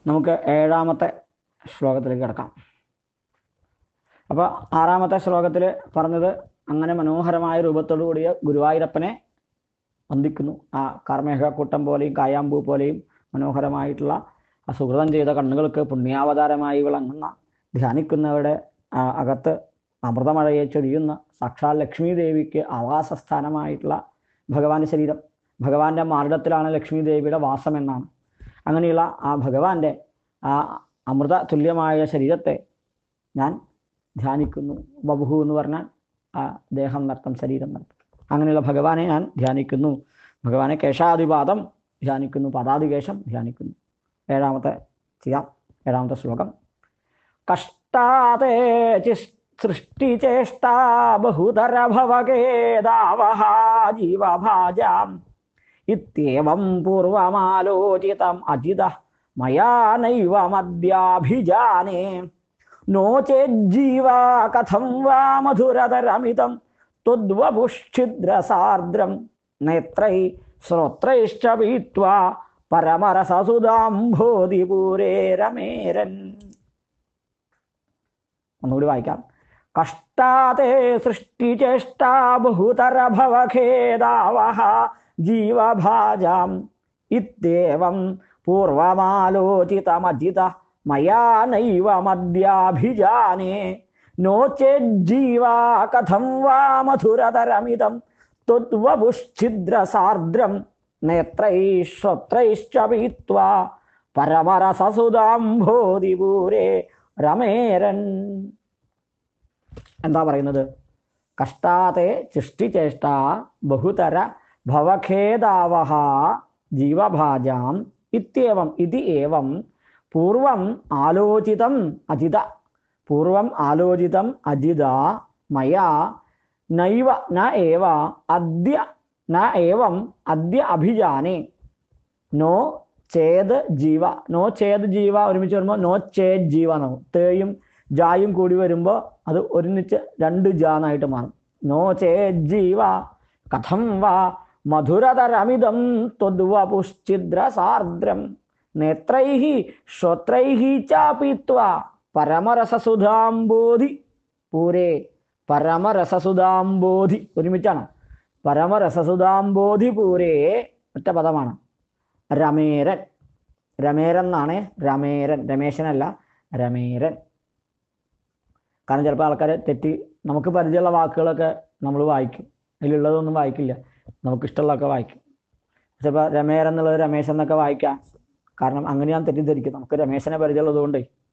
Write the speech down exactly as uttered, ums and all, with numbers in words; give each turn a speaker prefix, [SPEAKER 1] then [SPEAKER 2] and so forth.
[SPEAKER 1] നമുക്ക് ഏഴാമത്തെ ശ്ലോകത്തിലേക്ക് കിടക്കാം. അപ്പോൾ ആറാമത്തെ ശ്ലോകത്തിൽ പറഞ്ഞത് അങ്ങനെ മനോഹരമായ രൂപത്തോടു കൂടിയ ഗുരുവായൂരപ്പനെ വന്ദിക്കുന്നു. ആ കാർമേഘക്കൂട്ടം പോലെയും കായാമ്പൂ പോലെയും മനോഹരമായിട്ടുള്ള ആ സുഹൃതം ചെയ്ത കണ്ണുകൾക്ക് പുണ്യാവതാരമായി വിളങ്ങുന്ന ധ്യാനിക്കുന്നവരുടെ അകത്ത് അമൃതമഴയെ ചൊരിയുന്ന സാക്ഷാൽ ലക്ഷ്മി ദേവിക്ക് ആവാസസ്ഥാനമായിട്ടുള്ള ഭഗവാന്റെ ശരീരം, ഭഗവാന്റെ മാർഗത്തിലാണ് ലക്ഷ്മി ദേവിയുടെ വാസം എന്നാണ്. അങ്ങനെയുള്ള ആ ഭഗവാന്റെ ആ അമൃത തുല്യമായ ശരീരത്തെ ഞാൻ ധ്യാനിക്കുന്നു. ബബുഹു എന്ന് പറഞ്ഞാൽ ആ ദേഹം നർത്തം, ശരീരം നർത്തം. അങ്ങനെയുള്ള ഭഗവാനെ ഞാൻ ധ്യാനിക്കുന്നു. ഭഗവാനെ കേശാദിപാദം ധ്യാനിക്കുന്നു, പാദാദികേശം ധ്യാനിക്കുന്നു. ഏഴാമത്തെ ചെയ്യാം. ഏഴാമത്തെ ശ്ലോകം. കഷ്ടാതേ സൃഷ്ടിചേഷ്ടാ ബഹുതര ഭവകേദാവഹ ജീവഭാജാം ഇത്യേവം പൂർവമാലോചിതം അജിത മയാ നൈവ മദ്യാഭിജാനേ നോ ചേജ്ജീവാ കഥം വാ മധുരതരമിതം ത്വദ്വപുശ്ഛിദ്രസാർദ്രം നേത്രൈ ശ്രോത്രൈശ്ച പീത്വാ പരമരസസുധാംഭോധിപൂരേ രമേരൻ. ഒന്നുകൂടി വായിക്കാം. കഷ്ടാതേ സൃഷ്ടിചേഷ്ടാ ബഹുതര ഭവഖേദാവഹ ജീവഭാജാം ഇത്യേവം പൂർവമാലോചിതമജിത മയാ നൈവ മദ്യാഭിജാനേ നോ ചേജ്ജീവാ കഥം വാ മധുരതരമിതം ത്വദ്വപുശ്ഛിദ്രസാർദ്രം നേത്രൈശ്ച പീത്വാ പരമരസസുധാംഭോധിപൂരേ രമേരൻ. എന്താ പറയുന്നത്? കഷ്ടാതേ സൃഷ്ടിചേഷ്ട ബഹുതര ഭവഖേദാവഹ ജീവഭാജാം ഇത്യേവം ഇതി ഏവം പൂർവം ആലോചിതം അജിത പൂർവം ആലോചിതം അജിത മയാ നൈവ ന ഏവ അദ്യ ന ഏവം അദ്യ അഭിജാനേ നോ ചേത് ജീവ. നോ ചേത് ജീവ ഒരുമിച്ച് വരുമ്പോൾ നോ ചേത് ജീവ എന്നാവും. തേയും ജായും കൂടി വരുമ്പോൾ അത് ഒരുമിച്ച് രണ്ട് ജാന്നായിട്ട് മാറും. നോ ചേത് ജീവ കഥം വാ മധുരതരമിതം ത്വദ്വപുശ്ഛിദ്രസാർദ്രം നേത്രൈഹി ശ്രോത്രൈഹി ച പീത്വാ പരമരസസുധാംബോധി പൂരേ. പരമരസസുധാംബോധി ഒരുമിച്ചാണ്. പരമരസസുധാംബോധി പൂരേ ഒറ്റ പദമാണ്. രമേരൻ. രമേരൻ എന്നാണ്. രമേരൻ, രമേശനല്ല, രമേരൻ. കാരണം ചിലപ്പോൾ ആൾക്കാർ തെറ്റി നമുക്ക് പരിചയമുള്ള വാക്കുകളൊക്കെ നമ്മൾ വായിക്കും, അതിലുള്ളതൊന്നും വായിക്കില്ല, നമുക്കിഷ്ടമുള്ളതൊക്കെ വായിക്കും. ചിലപ്പോൾ രമേരൻ എന്നുള്ളത് രമേശൻ എന്നൊക്കെ വായിക്കാം. കാരണം അങ്ങനെയാണ് തെറ്റിദ്ധരിക്കും. നമുക്ക് രമേശനെ പരിചയമുള്ളത് കൊണ്ടേ